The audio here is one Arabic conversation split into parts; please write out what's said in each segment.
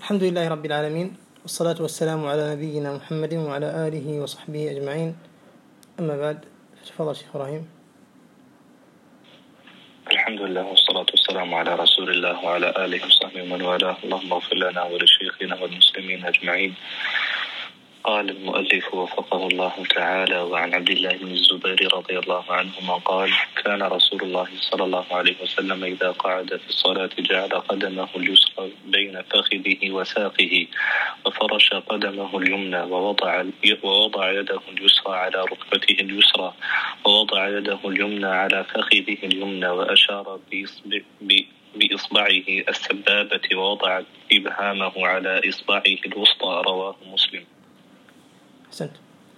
الحمد لله رب العالمين، والصلاة والسلام على نبينا محمد وعلى آله وصحبه أجمعين. أما بعد، تفضل شيخ إبراهيم. الحمد لله والصلاة والسلام على رسول الله وعلى آله وصحبه ومن والاه. اللهم اغفر لنا ولشيخنا والمسلمين أجمعين. قال المؤلف وفقه الله تعالى: وعن عبد الله بن الزبير رضي الله عنهما قال: كان رسول الله صلى الله عليه وسلم إذا قعد في الصلاة جعل قدمه اليسرى بين فخذه وساقه، وفرش قدمه اليمنى، ووضع يده اليسرى على ركبته اليسرى، ووضع يده اليمنى على فخذه اليمنى، وأشار بإصبعه السبابة، ووضع إبهامه على إصبعه الوسطى. رواه مسلم. أحسنت.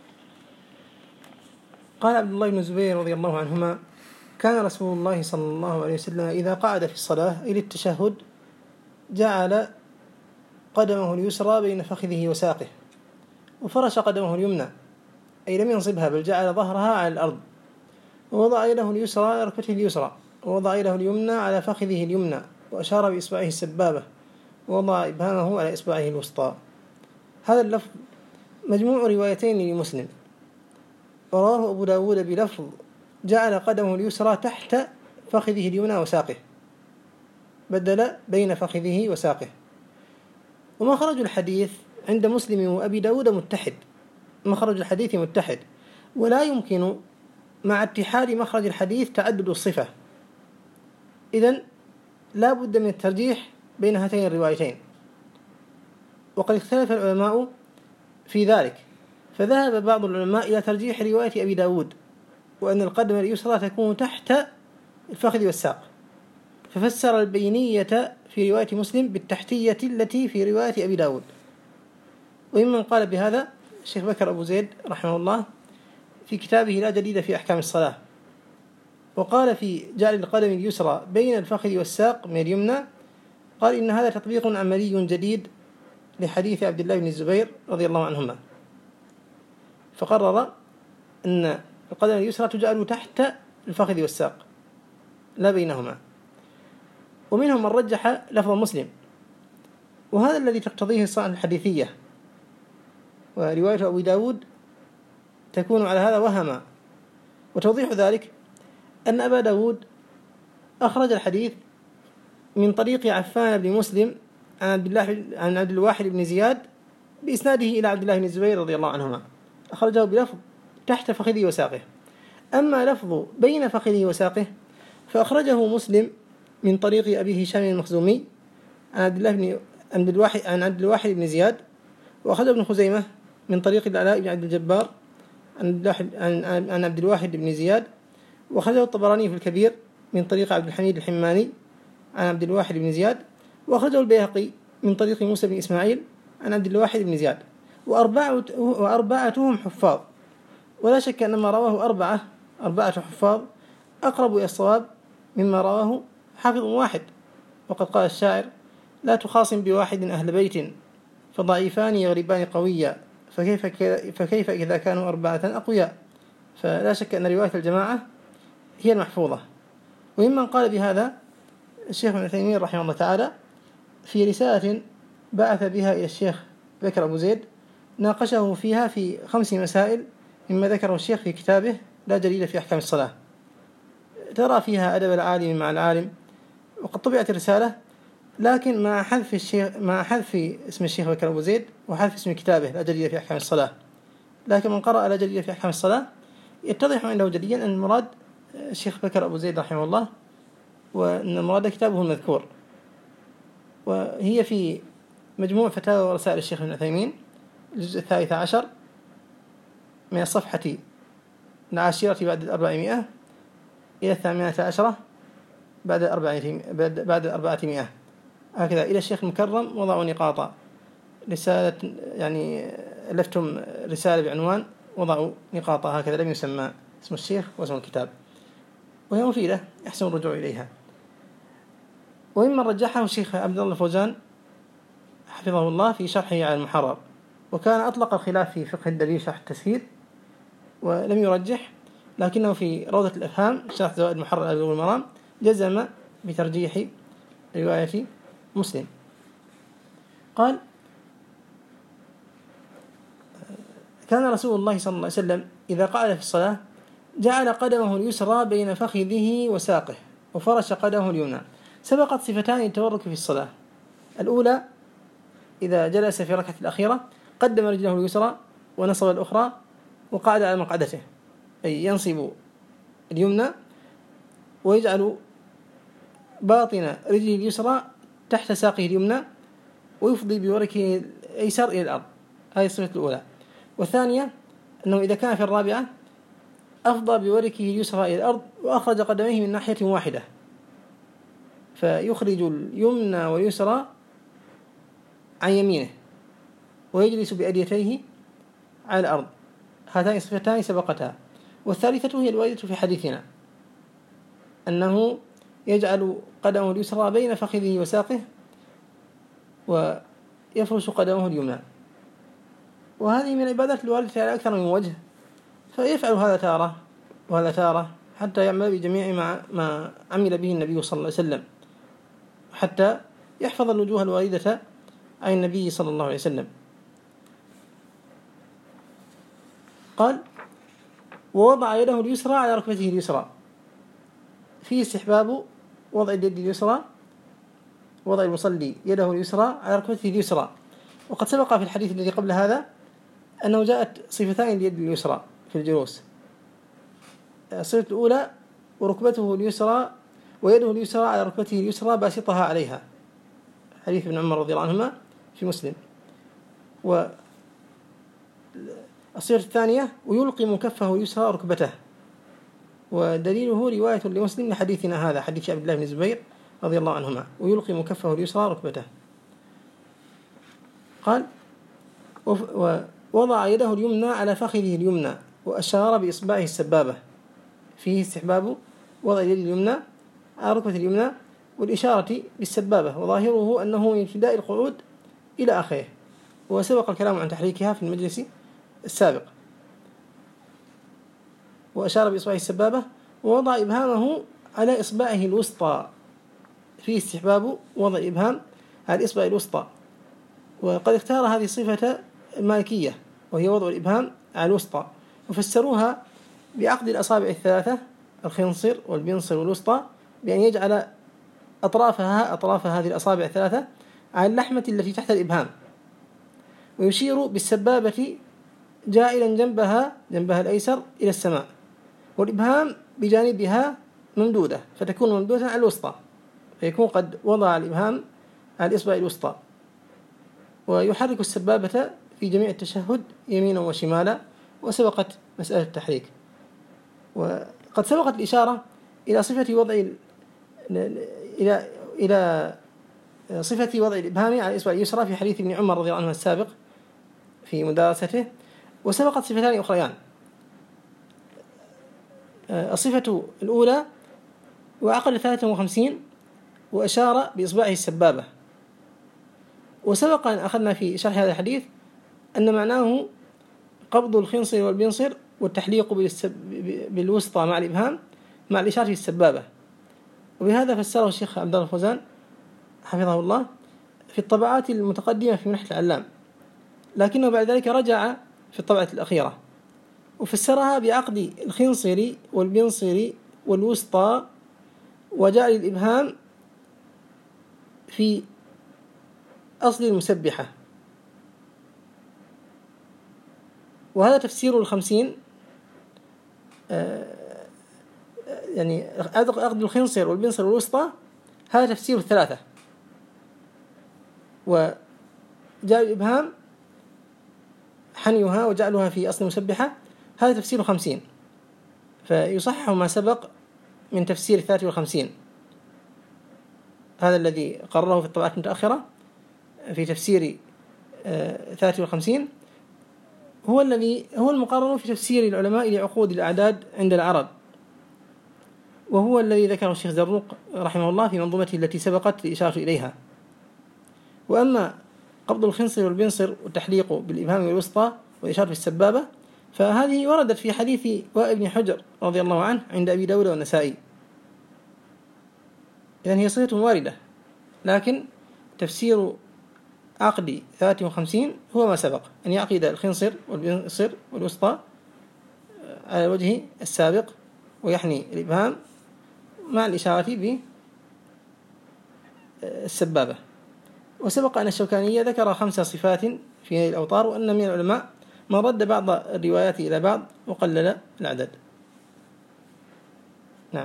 قال عبد الله بن الزبير رضي الله عنهما: كان رسول الله صلى الله عليه وسلم إذا قعد في الصلاة إلى التشهد جعل قدمه اليسرى بين فخذه وساقه، وفرش قدمه اليمنى، أي لم ينصبها بل جعل ظهرها على الأرض، ووضع يده اليسرى على ركبته اليسرى، ووضع يده اليمنى على فخذه اليمنى، وأشار بإصبعه السبابة، ووضع إبهامه على إصبعه الوسطى. هذا اللفظ مجموع روايتين لمسلم، ورواه أبو داود بلفظ جعل قدمه اليسرى تحت فخذه اليمنى وساقه، بدل بين فخذه وساقه. ومخرج الحديث عند مسلم وأبي داود متحد، مخرج الحديث متحد، ولا يمكن مع اتحاد مخرج الحديث تعدد الصفة، إذن لا بد من الترجيح بين هاتين الروايتين. وقد اختلف العلماء في ذلك، فذهب بعض العلماء إلى ترجيح رواية أبي داود، وأن القدم اليسرى تكون تحت الفخذ والساق، ففسر البينية في رواية مسلم بالتحتية التي في رواية أبي داود. وممن قال بهذا الشيخ بكر أبو زيد رحمه الله في كتابه لا جديد في أحكام الصلاة، وقال في جعل القدم اليسرى بين الفخذ والساق من اليمنى، قال إن هذا تطبيق عملي جديد لحديث عبد الله بن الزبير رضي الله عنهما، فقرر أن القدم اليسرى تجعل تحت الفخذ والساق لا بينهما. ومنهم من رجح لفظ مسلم، وهذا الذي تقتضيه الصنعة الحديثية، ورواية أبي داود تكون على هذا وهما. وتوضيح ذلك أن أبا داود أخرج الحديث من طريق عفان بن مسلم عن عبد الواحد بن زياد بإسناده إلى عبد الله بن الزبير رضي الله عنهما، أخرجه بلفظ تحت فخذه وساقه. أما لفظ بين فخذه وساقه فأخرجه مسلم من طريق أبي هشام المخزومي عن عبد الواحد بن زياد، وأخرجه ابن خزيمة من طريق العلاء بن عبد الجبار عن عبد الواحد بن زياد، وأخرجه الطبراني في الكبير من طريق عبد الحميد الحماني عن عبد الواحد بن زياد، وأخرجه البيهقي من طريق موسى بن إسماعيل عن عبد الواحد بن زياد، وأربعتهم حفاظ، ولا شك أن ما رواه أربعة حفاظ أقرب إلى الصواب مما رواه حافظ واحد. وقد قال الشاعر: لا تخاصم بواحد أهل بيت فضعيفان يغلبان قويا، فكيف إذا كانوا 4 أقوياء. فلا شك أن رواية الجماعة هي المحفوظة. وممن قال بهذا الشيخ ابن تيمية رحمه الله تعالى في رسالة بعث بها إلى الشيخ بكر أبو زيد، ناقشه فيها في 5 مسائل مما ذكره الشيخ في كتابه لا جديد في أحكام الصلاة، ترى فيها أدب العالم مع العالم. وقد طبعت الرسالة، لكن مع حذف اسم الشيخ بكر أبو زيد وحذف اسم كتابه لا جديد في أحكام الصلاة. لكن من قرأ لا جديد في أحكام الصلاة يتضح عنده جليا أن المراد الشيخ بكر أبو زيد رحمه الله، وأن المراد كتابه المذكور، وهي في مجموع فتاوى ورسائل الشيخ ابن عثيمين الجزء 13 من الصفحة 10 بعد 400 إلى 18 بعد 400، هكذا. إلى الشيخ المكرم وضعوا نقاطا رسالة، يعني لفتم رسالة بعنوان وضعوا نقاطا هكذا، لم يسمى اسم الشيخ واسم الكتاب، وهي مفيدة يحسن الرجوع إليها. وممن رجحه الشيخ عبد الله الفوزان حفظه الله في شرحه على المحرر، وكان أطلق الخلاف في فقه الدليل شرح التسهيل ولم يرجح، لكنه في روضة الأفهام شرح زوائد المحرر على بلوغ المرام جزم بترجيح رواية مسلم. قال: كان رسول الله صلى الله عليه وسلم إذا قعد في الصلاة جعل قدمه اليسرى بين فخذه وساقه وفرش قدمه اليمنى. سبقت صفتان للتورك في الصلاة: الأولى إذا جلس في الركعة الأخيرة قدم رجله اليسرى ونصب الأخرى وقعد على مقعدته، أي ينصب اليمنى ويجعل باطن رجله اليسرى تحت ساقه اليمنى ويفضي بوركه الأيسر إلى الأرض. هذه الصفة الأولى. والثانية أنه إذا كان في الرابعة أفضى بوركه اليسرى إلى الأرض وأخرج قدميه من ناحية واحدة، فيخرج اليمنى واليسرى عن يمينه ويجلس بأديتيه على الأرض. هاتان الصفتان سبقتها. والثالثة هي الواردة في حديثنا، أنه يجعل قدمه اليسرى بين فخذه وساقه ويفرش قدمه اليمنى. وهذه من العبادات الواردة على أكثر من وجه، فيفعل هذا تارة وهذا تارة حتى يعمل بجميع ما عمل به النبي صلى الله عليه وسلم، حتى يحفظ الوجوه الواردة عن النبي صلى الله عليه وسلم. قال: ووضع يده اليسرى على ركبته اليسرى. فيه استحباب وضع اليد اليسرى، وضع المصلي يده اليسرى على ركبته اليسرى. وقد سبق في الحديث الذي قبل هذا أنه جاءت صفتان اليد اليسرى في الجلوس. الصفة الأولى: وركبته اليسرى ويده اليسرى على ركبته اليسرى باسطها عليها، حديث ابن عمر رضي الله عنهما في مسلم. والصفة الثانية: ويلقم كفه اليسرى ركبته. ودليله رواية لمسلم لحديثنا هذا، حديث عبد الله بن الزبير رضي الله عنهما: ويلقم كفه اليسرى ركبته. قال: ووضع يده اليمنى على فخذه اليمنى وأشار بإصبعه السبابة. فيه استحباب وضع اليد اليمنى على ركبة اليمنى والإشارة بالسبابة، وظاهره أنه من ابتداء القعود إلى آخره، وسبق الكلام عن تحريكها في المجلس السابق. وأشار بإصبعه السبابة ووضع إبهامه على إصبعه الوسطى. فيه استحباب وضع الإبهام على الإصبع الوسطى. وقد اختار هذه الصفة المالكية، وهي وضع الإبهام على الوسطى، وفسروها بعقد الأصابع الثلاثة الخنصر والبنصر والوسطى، بأن يجعل أطراف هذه الأصابع الثلاثة على اللحمة التي تحت الإبهام، ويشير بالسبابة جائلا جنبها الأيسر إلى السماء، والإبهام بجانبها ممدودة فتكون ممدودة على الوسطى، فيكون قد وضع الإبهام على الإصبع الوسطى. ويحرك السبابة في جميع التشهد يمينا وشمالا، وسبقت مسألة التحريك. وقد سبقت الإشارة إلى صفة وضع إلى صفة وضع الإبهام على الإصبع اليسرى في حديث ابن عمر رضي الله عنه السابق في مدارسته. وسبقت صفتان أخريان: الصفة الأولى: وعقد 53 وأشار بإصبعه السبابة. وسبق أن أخذنا في شرح هذا الحديث أن معناه قبض الخنصر والبنصر والتحليق بالوسطى مع الإبهام مع الإشارة بالسبابة. وبهذا فسره الشيخ عبد الله الفوزان حفظه الله في الطبعات المتقدمة في منحة العلام، لكنه بعد ذلك رجع في الطبعة الأخيرة وفسرها بعقد الخنصر والبنصر والوسطى، وجعل الإبهام في أصل المسبحة. وهذا تفسير 50، يعني عقد الخنصر والبنصر والوسطى هذا تفسير 3، وجعل الإبهام حنيها وجعلها في أصل المسبحة هذا تفسير 50. فيصحح ما سبق من تفسير 53، هذا الذي قرره في الطبعات المتأخرة في تفسير 53 هو المقرر في تفسير العلماء لعقود الأعداد عند العرب، وهو الذي ذكره الشيخ زروق رحمه الله في منظومته التي سبقت الإشارة إليها. وأما قبض الخنصر والبنصر والتحليق بالإبهام والوسطى والإشارة بالسبابة فهذه وردت في حديث وائل بن حجر رضي الله عنه عند أبي داود والنسائي، إذن هي صفة واردة، لكن تفسير عقد 53 هو ما سبق، أن يعقد الخنصر والبنصر والوسطى على الوجه السابق ويحني الإبهام مع الإشارة بالسبابة. وسبق أن الشوكاني ذكر 5 صفات في هذه الأوطار، وأن من العلماء من رد بعض الروايات إلى بعض وقلل العدد. نعم.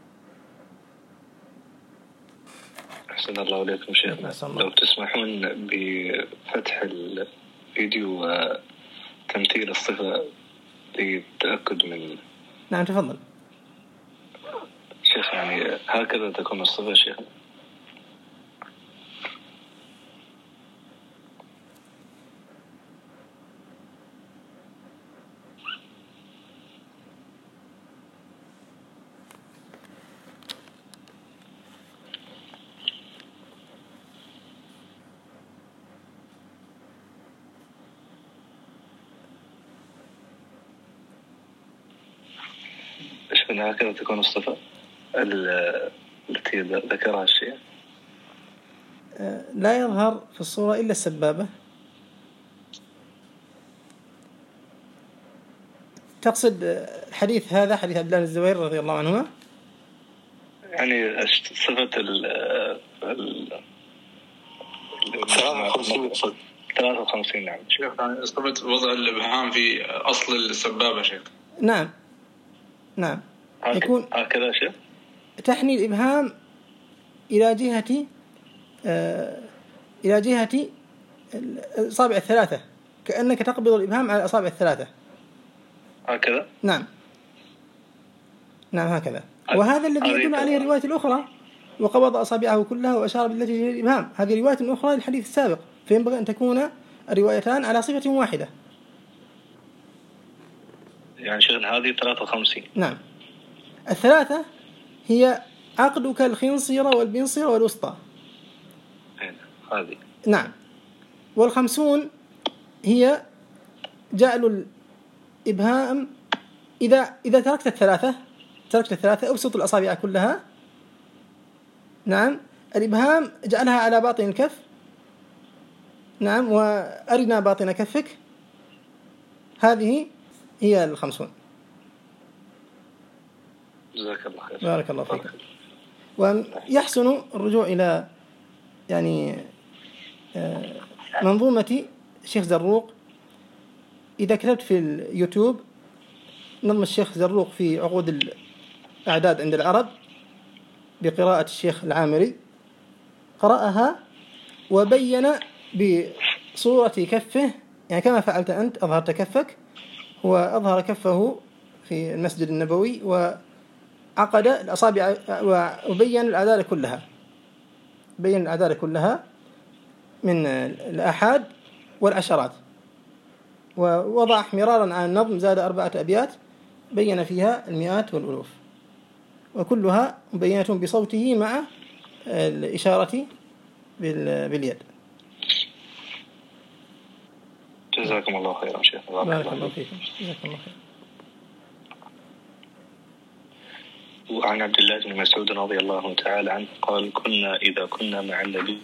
أحسن الله إليكم شيخنا، لو تسمحون بفتح الفيديو وتمثيل الصفة للتأكد من. نعم تفضل شيخ، يعني هكذا تكون الصفة شيخ؟ هكذا تكون الصفة التي ذكرها الشيخ؟ لا يظهر في الصورة إلا السبابة. تقصد الحديث هذا حديث عبد الله بن الزبير رضي الله عنهما؟ يعني صفة 53. نعم شيخ، يعني صفة وضع الإبهام في أصل السبابة شيخ. نعم نعم، يكون هكذا شيء، تحني الإبهام إلى جهة الأصابع الثلاثة، كأنك تقبض الإبهام على الأصابع الثلاثة هكذا. نعم نعم هكذا. وهذا الذي يدل عليه الرواية الأخرى، وقبض أصابعه كلها وأشار بالتي إلى الإبهام. هذه رواية أخرى للحديث السابق، فينبغي أن تكون الروايتان على صفة واحدة. يعني شيخنا هذه 53. نعم، 3 هي عقدك الخنصر والبنصر والوسطى. هذه. نعم. 50 هي جعل الإبهام إذا تركت الثلاثة أبسط الأصابع كلها. نعم، الإبهام جعلها على باطن الكف. نعم، وأرنا باطن كفك. هذه هي 50. جزاك الله خير. بارك الله فيك. ويحسن الرجوع إلى يعني منظومة الشيخ زروق. إذا كتبت في اليوتيوب نظم الشيخ زروق في عقود الأعداد عند العرب بقراءة الشيخ العامري، قرأها وبين بصورة كفه، يعني كما فعلت أنت، أظهرت كفك، هو أظهر كفه في المسجد النبوي وعقد الأصابع وبين الأعداد كلها، بين الأعداد كلها من الآحاد والعشرات، ووضع مرارا على النظم، زاد 4 أبيات بين فيها المئات والألوف، وكلها مبينة بصوته مع الإشارة باليد. جزاكم الله خيرا شيخ. بارك الله فيكم. جزاكم الله خير. وعن عبد الله بن مسعود رضي الله تعالى عنه قال: إذا كنا مع النبي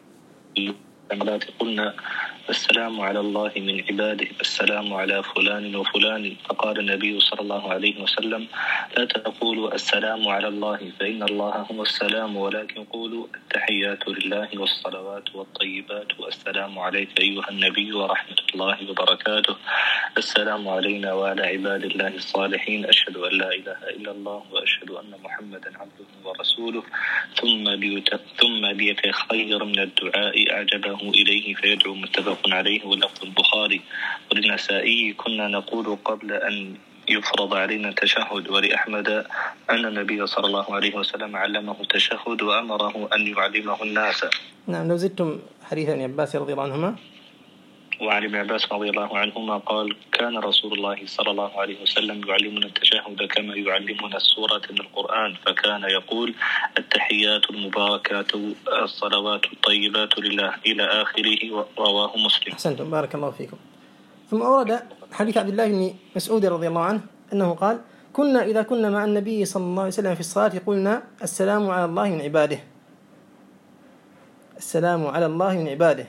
قلنا السلام على الله من عباده، السلام على فلان وفلان. فقال النبي صلى الله عليه وسلم: لا تقولوا السلام على الله فإن الله هو السلام، ولكن قولوا التحيات لله والصلوات والطيبات، والسلام عليك أيها النبي ورحمة الله وبركاته، السلام علينا وعلى عباد الله الصالحين، أشهد أن لا إله إلا الله وأشهد أن محمدا عبده ورسوله، ثم ليتخير من الدعاء أعجبه إليه فيدعو. متفق عليه ولفظ البخاري. وللنسائي: كنا نقول قبل أن يفرض علينا التشهد. ولأحمد أن النبي صلى الله عليه وسلم علمه التشهد وأمره أن يعلمه الناس. نعم، لو زدتم حديث ابن عباس رضي الله عنهما. وعن ابن عباس رضي الله عنهما قال: كان رسول الله صلى الله عليه وسلم يعلمنا التشهد كما يعلمنا السورة من القرآن، فكان يقول: التحيات المباركات الصلوات الطيبات لله إلى آخره. رواه مسلم. أحسنتم، بارك الله فيكم. ثم أورد حديث عبد الله بن مسعود رضي الله عنه أنه قال: إذا كنا مع النبي صلى الله عليه وسلم في الصلاة قلنا السلام على الله من عباده، السلام على الله من عباده.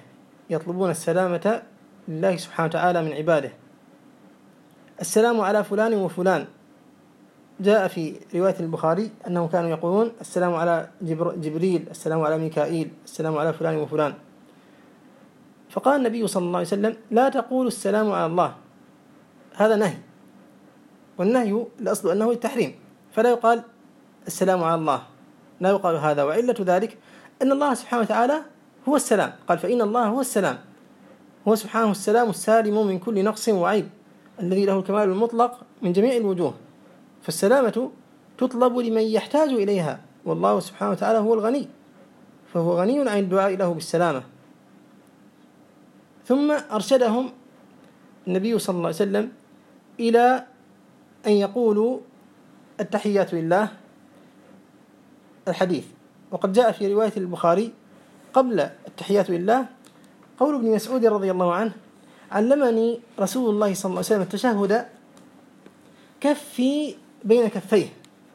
يطلبون السلامة لله سبحانه وتعالى من عباده. السلام على فلان وفلان، جاء في رواية البخاري أنهم كانوا يقولون السلام على جبريل، السلام على ميكائيل، السلام على فلان وفلان. فقال النبي صلى الله عليه وسلم لا تقولوا السلام على الله، هذا نهي، والنهي الأصل أنه التحريم، فلا يقال السلام على الله، لا يقال هذا. وعلة ذلك أن الله سبحانه وتعالى هو السلام، قال فإن الله هو السلام، هو سبحانه السلام السالم من كل نقص وعيب، الذي له الكمال المطلق من جميع الوجوه، فالسلامة تطلب لمن يحتاج إليها، والله سبحانه وتعالى هو الغني، فهو غني عن الدعاء له بالسلامة. ثم أرشدهم النبي صلى الله عليه وسلم إلى أن يقولوا التحيات لله الحديث. وقد جاء في رواية البخاري قبل التحيات لله قول ابن مسعود رضي الله عنه علمني رسول الله صلى الله عليه وسلم التشهد كفي بين كفيه،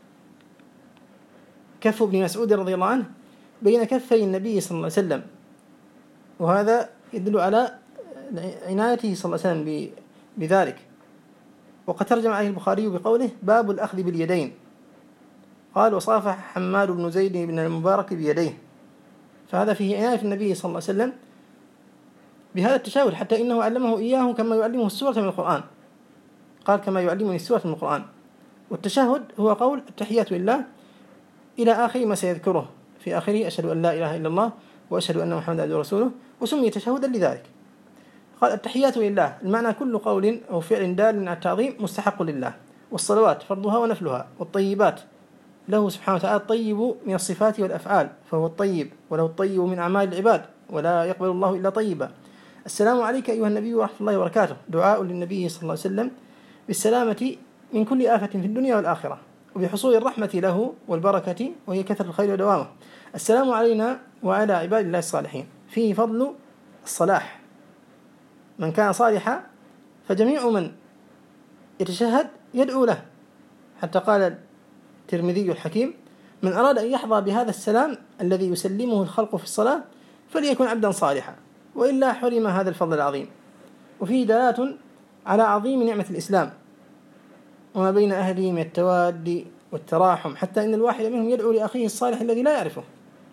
كف ابن مسعود رضي الله عنه بين كفي النبي صلى الله عليه وسلم، وهذا يدل على عنايته صلى الله عليه وسلم بذلك. وقد ترجم عليه البخاري بقوله باب الأخذ باليدين، قال وصافح حماد بن زيد بن المبارك بيديه، فهذا فيه عناية النبي صلى الله عليه وسلم بهذا التشهد، حتى إنه علمه إياه كما يعلمه السورة من القرآن، قال كما يعلمني السورة من القرآن. والتشهد هو قول التحيات لله إلى آخر ما سيذكره في آخره أشهد أن لا إله إلا الله وأشهد أن محمدا عبده ورسوله، وسمي تشهدا لذلك. قال التحيات لله المعنى كل قول أو فعل دال على التعظيم مستحق لله، والصلوات فرضها ونفلها، والطيبات له سبحانه وتعالى الطيب من الصفات والأفعال فهو الطيب، وله الطيب من أعمال العباد ولا يقبل الله إلا طيبا. السلام عليك أيها النبي ورحمة الله وبركاته، دعاء للنبي صلى الله عليه وسلم بالسلامة من كل آفة في الدنيا والآخرة، وبحصول الرحمة له والبركة وهي كثرة الخير ودوامه. السلام علينا وعلى عباد الله الصالحين، فيه فضل الصلاح، من كان صالحا فجميع من يتشهد يدعو له، حتى قال الترمذي الحكيم من أراد أن يحظى بهذا السلام الذي يسلمه الخلق في الصلاة فليكن عبدا صالحا، وإلا حرم هذا الفضل العظيم. وفيه دلالة على عظيم نعمة الإسلام وما بين أهله من التواد والتراحم، حتى إن الواحد منهم يدعو لأخيه الصالح الذي لا يعرفه.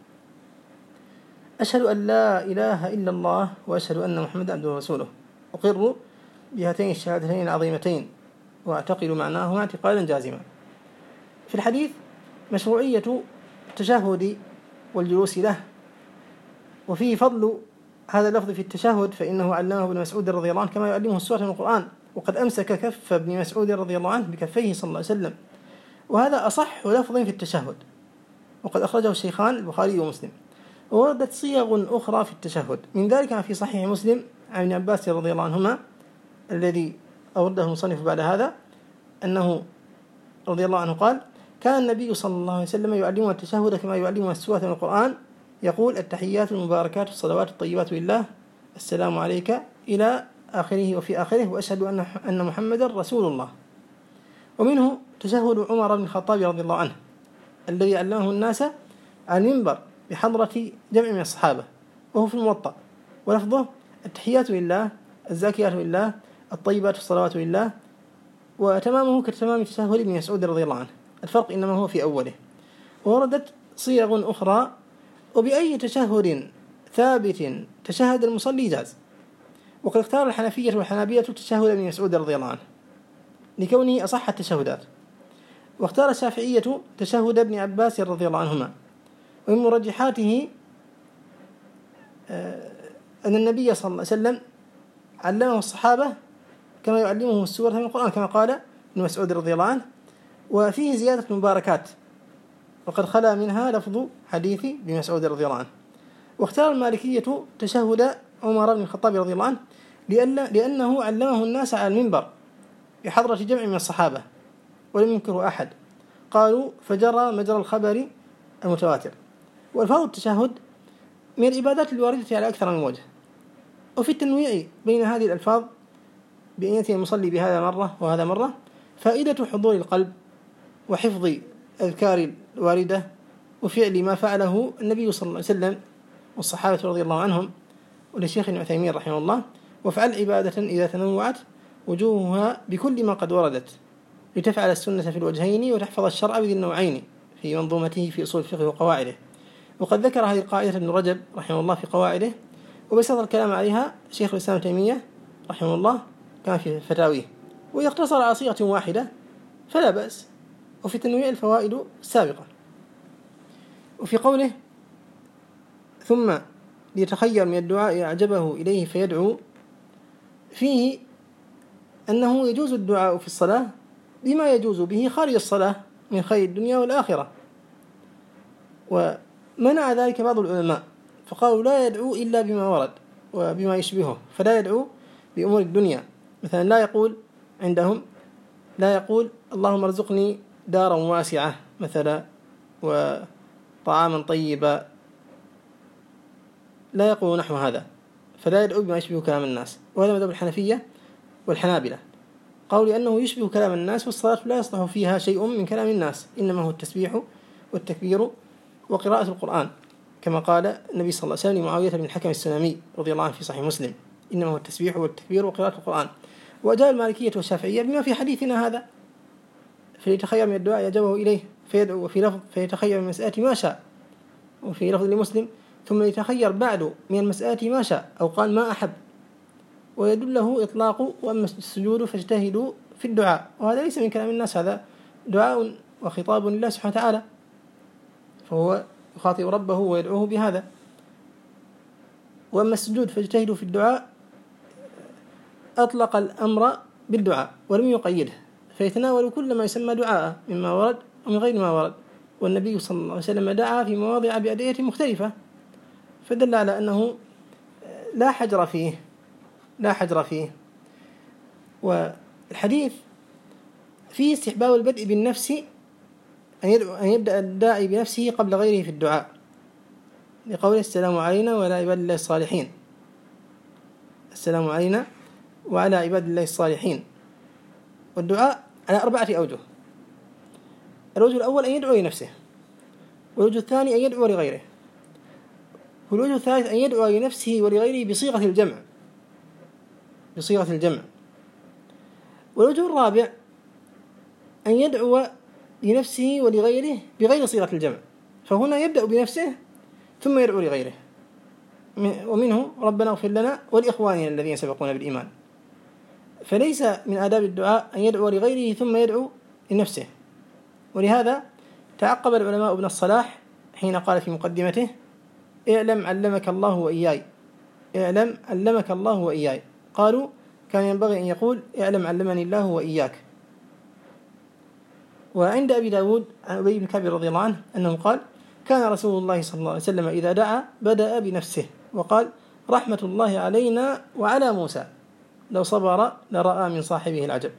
أشهد أن لا إله إلا الله وأشهد أن محمدا عبده ورسوله، أقر بهاتين الشهادتين العظيمتين وأعتقد معناهما اعتقادا جازما. في الحديث مشروعية التشهد والجلوس له، وفيه فضل هذا اللفظ في التشهد، فإنه علمه ابن مسعود رضي الله عنه كما يعلمه السورة من القرآن، وقد أمسك كف ابن مسعود رضي الله عنه بكفيه صلى الله عليه وسلم، وهذا أصح لفظ في التشهد، وقد أخرجه الشيخان البخاري ومسلم. ووردت صيغ أخرى في التشهد، من ذلك في صحيح مسلم عن ابن عباس رضي الله عنهما الذي أورده المصنف بعد هذا أنه رضي الله عنه قال كان النبي صلى الله عليه وسلم يعلمنا التشهد كما يعلمنا السورة من القرآن، يقول التحيات المباركات الصلوات الطيبات لله، السلام عليك إلى آخره وفي آخره، وأشهد أن محمدا رسول الله. ومنه تشهد عمر بن الخطاب رضي الله عنه الذي علمه الناس على المنبر بحضرة جمع من الصحابة، وهو في الموطأ، ولفظه التحيات لله الزاكيات لله الطيبات الصلوات لله، وتمامه كتمام تشهد ابن مسعود رضي الله عنه، الفرق إنما هو في أوله. ووردت صيغ أخرى، وبأي تشهد ثابت تشهد المصلي جاز، وقد اختار الحنفية والحنابلة تشهد ابن مسعود رضي الله عنه لكونه أصح التشهدات، واختار الشافعية تشهد ابن عباس رضي الله عنهما. ومن مرجحاته أن النبي صلى الله عليه وسلم علمه الصحابة كما يعلمهم السورة من القرآن كما قال ابن مسعود رضي الله عنه، وفيه زيادة مباركات وقد خلا منها لفظ حديث ابن مسعود رضي الله عنه. واختار المالكية تشهد عمر بن الخطاب رضي الله عنه لأنه علمه الناس على المنبر بحضرة جمع من الصحابة ولم ينكره أحد، قالوا فجرى مجرى الخبر المتواتر. والفاظ التشهد من العبادات الواردة على أكثر من وجه، وفي التنويع بين هذه الألفاظ بأن يأتي المصلي بهذا مرة وهذا مرة فائدة حضور القلب وحفظ أذكار الواردة وفعل ما فعله النبي صلى الله عليه وسلم والصحابة رضي الله عنهم، وللشيخ ابن عثيمين رحمه الله: وافعل عبادة إذا تنوعت وجوهها بكل ما قد وردت، لتفعل السنة في الوجهين وتحفظ الشرع بذي النوعين، في منظومته في أصول الفقه وقواعده. وقد ذكر هذه القاعدة ابن رجب رحمه الله في قواعده، وبسط الكلام عليها شيخ الإسلام تيمية رحمه الله كان في فتاويه. وإذا اقتصر على صيغة واحدة فلا بأس، وفي التنويع الفوائد السابقة. وفي قوله: ثم ليتخير من الدعاء أعجبه إليه فيدعو، فيه أنه يجوز الدعاء في الصلاة بما يجوز به خارج الصلاة من خير الدنيا والآخرة. ومنع ذلك بعض العلماء فقالوا: لا يدعو إلا بما ورد وبما يشبهه، فلا يدعو بأمور الدنيا. مثلا لا يقول عندهم، لا يقول: اللهم ارزقني دارا واسعة مثلا وطعاما طيبا، لا يقول نحو هذا، فلا يدعو بما يشبه كلام الناس. وهذا مذهب الحنفية والحنابلة، قالوا لأنه يشبه كلام الناس، والصلاة لا يصلح فيها شيء من كلام الناس، إنما هو التسبيح والتكبير وقراءة القرآن، كما قال النبي صلى الله عليه وسلم لمعاوية بن الحكم السلمي رضي الله عنه في صحيح مسلم: إنما هو التسبيح والتكبير وقراءة القرآن. وأجاب المالكية والشافعية بما في حديثنا هذا: فليتخير من الدعاء يعجبه إليه فيدعو، وفي لفظ: فيتخير من المسألة ما شاء، وفي لفظ لمسلم: ثم يتخير بعد من المسألة ما شاء، أو قال ما أحب. ويدله إطلاق: وأما السجود فاجتهدوا في الدعاء. وهذا ليس من كلام الناس، هذا دعاء وخطاب لله سبحانه وتعالى، فهو يخاطب ربه ويدعوه بهذا. وأما السجود فاجتهدوا في الدعاء، أطلق الأمر بالدعاء ولم يقيده، فيتناول كل ما يسمى دعاء مما ورد ومن غير ما ورد. والنبي صلى الله عليه وسلم دعا في مواضع بأدعية مختلفة، فدل على أنه لا حجر فيه. والحديث فيه استحباب البدء بالنفس، أن يبدأ الداعي بنفسه قبل غيره في الدعاء، لقوله: السلام علينا وعلى عباد الله الصالحين. السلام علينا وعلى عباد الله الصالحين. والدعاء على 4 أوجه: الوجه الأول أن يدعو لنفسه، والوجه الثاني أن يدعو لغيره، والوجه الثالث أن يدعو لنفسه ولغيره بصيغة الجمع، والوجه الرابع أن يدعو لنفسه ولغيره بغير صيغة الجمع، فهنا يبدأ بنفسه ثم يدعو لغيره، ومنه: ربنا اغفر لنا ولإخواننا الذين سبقونا بالإيمان. فليس من آداب الدعاء أن يدعو لغيره ثم يدعو لنفسه. ولهذا تعقب العلماء ابن الصلاح حين قال في مقدمته: اعلم علمك الله وإياي، اعلم علمك الله وإياي. قالوا: كان ينبغي أن يقول: اعلم علمني الله وإياك. وعند أبي داود عن أبي بن كعب رضي الله عنه أنه قال: كان رسول الله صلى الله عليه وسلم إذا دعا بدأ بنفسه وقال: رحمة الله علينا وعلى موسى، لو صبر لرأى من صاحبه العجب.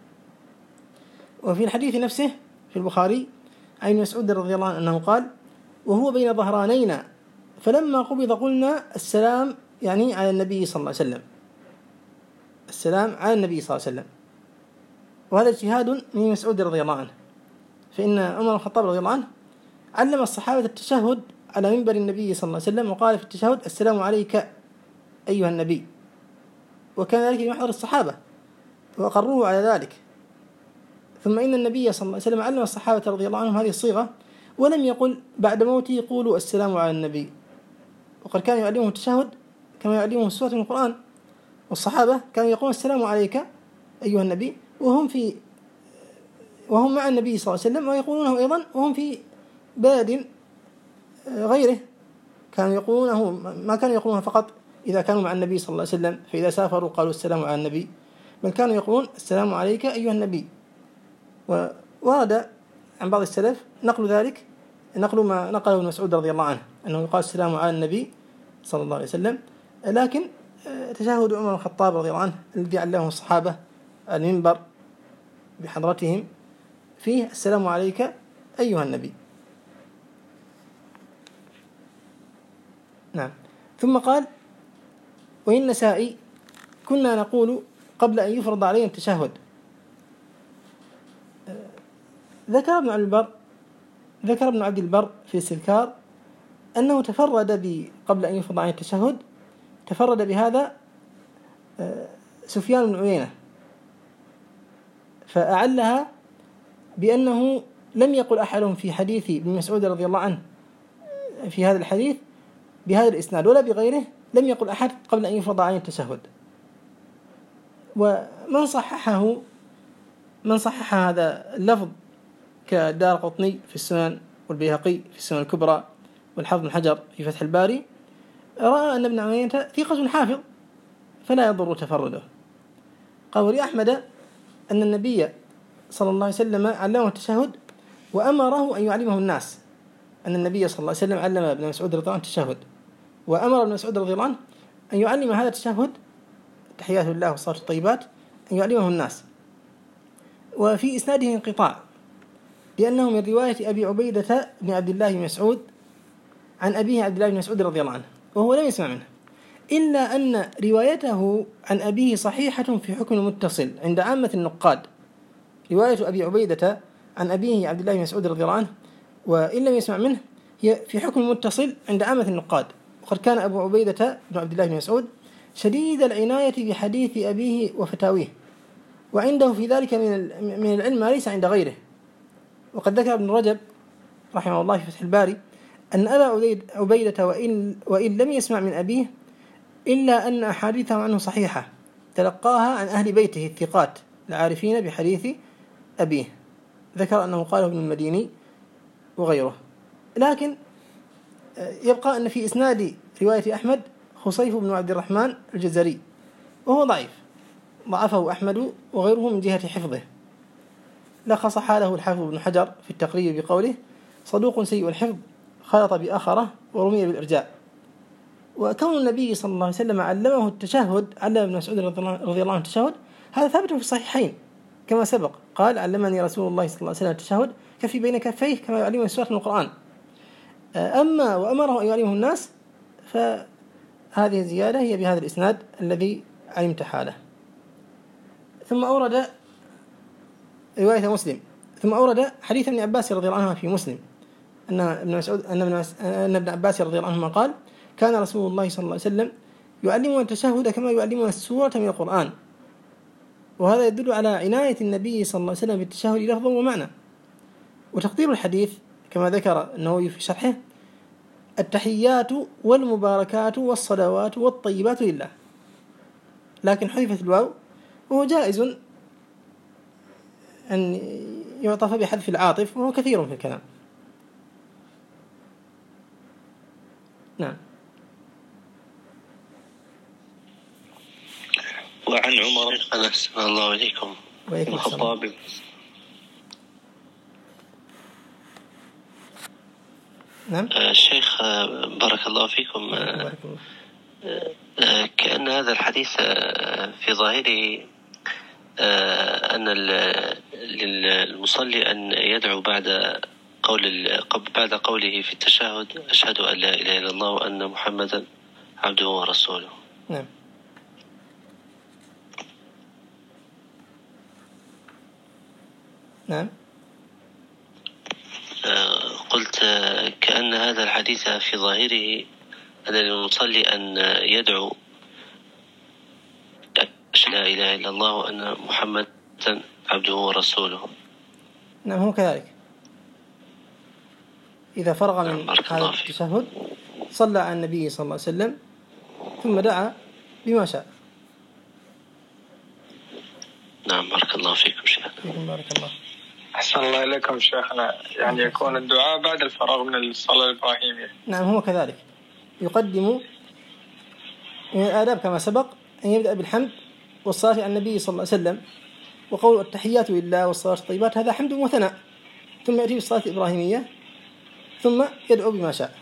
وفي الحديث نفسه في البخاري عن ابن مسعود رضي الله عنه أنه قال: وهو بين ظهرانينا فلما قبض قلنا السلام، يعني على النبي صلى الله عليه وسلم، السلام على النبي صلى الله عليه وسلم. وهذا اجتهاد من مسعود رضي الله عنه، فإن عمر الخطاب رضي الله عنه علم الصحابة التشهد على منبر النبي صلى الله عليه وسلم، وقال في التشهد: السلام عليك أيها النبي. وكان ذلك يحضر الصحابة وأقروه على ذلك. ثم إن النبي صلى الله عليه وسلم علم الصحابة رضي الله عنهم هذه الصيغة، ولم يقل بعد موته يقولوا السلام على النبي، وقد كان يعلمهم التشهد كما يعلمهم السورة من القرآن. والصحابة كانوا يقولون السلام عليك أيها النبي وهم مع النبي صلى الله عليه وسلم، ويقولونه أيضا وهم في بلد غيره، كانوا يقولونه، ما كانوا يقولونه فقط إذا كانوا مع النبي صلى الله عليه وسلم، فإذا سافروا قالوا السلام على النبي، بل كانوا يقولون السلام عليك أيها النبي. وورد عن بعض السلف نقل ذلك، نقل ما نقله ابن مسعود رضي الله عنه أنه يقال السلام على النبي صلى الله عليه وسلم. لكن تشهد عمر الخطاب رضي الله عنه الذي علمه الصحابة المنبر بحضرتهم فيه السلام عليك أيها النبي. نعم. ثم قال: وإن النسائي كنا نقول قبل أن يفرض علينا التشهد. ذكر ابن عبد البر في الاستذكار أنه تفرد قبل أن يفرض عليه التشهد تفرد بهذا سفيان بن عيينة، فأعلها بأنه لم يقل أحد في حديث ابن مسعود رضي الله عنه في هذا الحديث بهذا الإسناد ولا بغيره، لم يقل أحد قبل أن يفرض عليه التشهد. ومن صححه من صحح هذا اللفظ كالدارقطني في السنن والبيهقي في السنن الكبرى والحافظ بن حجر في فتح الباري، رأى أن ابن عيينة ثقة حافظ فلا يضر تفرده. قال ولي أحمد أن النبي صلى الله عليه وسلم علمه التشهد وأمره أن يعلمه الناس، أن النبي صلى الله عليه وسلم علم ابن مسعود رضي الله عنه التشهد وأمر ابن مسعود رضي الله عنه أن يعلم هذا التشهد تحيات الله والصلاة الطيبات أن يعلمه الناس. وفي إسناده انقطاع لأنه من رواية أبي عبيدة بن عبد الله بن مسعود عن أبيه عبد الله بن مسعود رضي الله عنه وهو لم يسمع منه، إلا أن روايته عن أبيه صحيحة في حكم المتصل عند عامة النقاد. رواية أبي عبيدة عن أبيه عبد الله بن مسعود رضي الله عنه وإن لم يسمع منه هي في حكم المتصل عند عامة النقاد. وقد كان أبو عبيدة بن عبد الله بن مسعود شديد العناية بحديث أبيه وفتاويه، وعنده في ذلك من العلم ما ليس عند غيره. وقد ذكر ابن رجب رحمه الله في فتح الباري أن أبا عبيدة وإن لم يسمع من أبيه إلا أن أحاديثه عنه صحيحة تلقاها عن أهل بيته الثقات العارفين بحديث أبيه. ذكر أنه قاله ابن المديني وغيره. لكن يبقى أن في إسناد رواية أحمد خصيف بن عبد الرحمن الجزري وهو ضعيف، ضعفه أحمد وغيره من جهة حفظه. لخص حاله الحافظ بن حجر في التقريب بقوله صدوق سيء الحفظ خلط بآخره ورمي بالإرجاء. وكون النبي صلى الله عليه وسلم علمه التشهد، علم ابن مسعود رضي الله عنه التشهد، هذا ثابت في الصحيحين كما سبق، قال علمني رسول الله صلى الله عليه وسلم التشهد كفي بين كفيه كما يعلمه سورة من القرآن. أما وأمره أن يعلمه الناس فهذه الزيادة هي بهذا الإسناد الذي علمت حاله. ثم أورد رواية مسلم، ثم أورد حديث ابن عباس رضي الله عنه في مسلم أن ابن عباس رضي الله عنهما قال كان رسول الله صلى الله عليه وسلم يعلمنا التشهد كما يعلمنا السورة من القرآن. وهذا يدل على عناية النبي صلى الله عليه وسلم بالتشهد لفظا ومعنى. وتقدير الحديث كما ذكر النووي في شرحه التحيات والمباركات والصلوات والطيبات لله، لكن حذفت الواو وهو جائز أن يعطف بحذف العاطف وهو كثير في الكلام. نعم. وعن عمر أحسن الله إليكم الخطاب. نعم. الشيخ بارك الله فيكم. كأن هذا الحديث في ظاهره أن للمصلي أن يدعو بعد قوله في التشهد أشهد أن لا إله إلا الله وأن محمدا عبده ورسوله. نعم. نعم. قلت كأن هذا الحديث في ظاهره أن للمصلي أن يدعو لا إله إلا الله وأن محمدا عبده ورسوله. نعم هو كذلك. إذا فرغ من هذا التشهد صلى على النبي صلى الله عليه وسلم ثم دعا بما شاء. نعم بارك الله فيكم شيخ. بارك الله. أحسن الله إليكم شيخنا. يعني يكون الدعاء بعد الفراغ من الصلاة الإبراهيمية. نعم هو كذلك. يقدم من الآداب كما سبق أن يبدأ بالحمد والصلاة على النبي صلى الله عليه وسلم، وقول التحيات لله والصلاة الطيبات هذا حمد وثناء، ثم يأتي بالصلاة الإبراهيمية ثم يدعو بما شاء.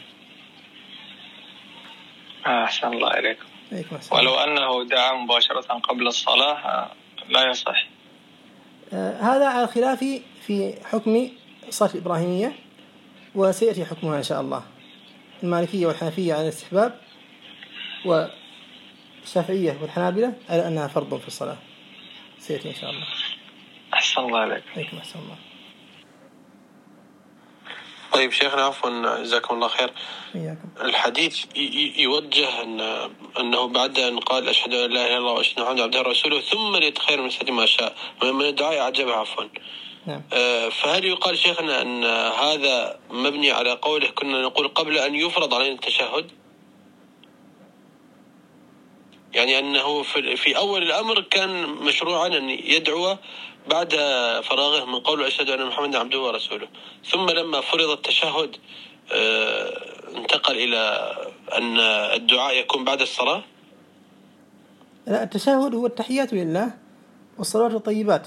أحسن الله إليكم. ولو أنه دعا مباشرة قبل الصلاة لا يصح. هذا على الخلاف في حكم الصلاة الإبراهيمية، وسيأتي حكمها إن شاء الله. المالكية والحنفية على الاستحباب، والشافعية والحنابلة على أنها فرض في الصلاة. سيأتي إن شاء الله. أحسن الله عليك. عليكم أحسن الله. طيب شيخنا عفوا جزاكم الله خير. إياكم. الحديث يوجه أنه بعد أن قال أشهد أن لا إله إلا الله وأشهد أن محمدا عبده ورسوله ثم ليتخير من سد ما شاء من الدعاء أعجبه عفوا. نعم. فهل يقال شيخنا أن هذا مبني على قوله كنا نقول قبل أن يفرض علينا التشهد، يعني أنه في أول الأمر كان مشروعا أن يدعو بعد فراغه من قول أشهد أن محمدا عبده ورسوله، ثم لما فرض التشهد انتقل إلى أن الدعاء يكون بعد الصلاة؟ لا، التشهد هو التحيات لله والصلاة الطيبات،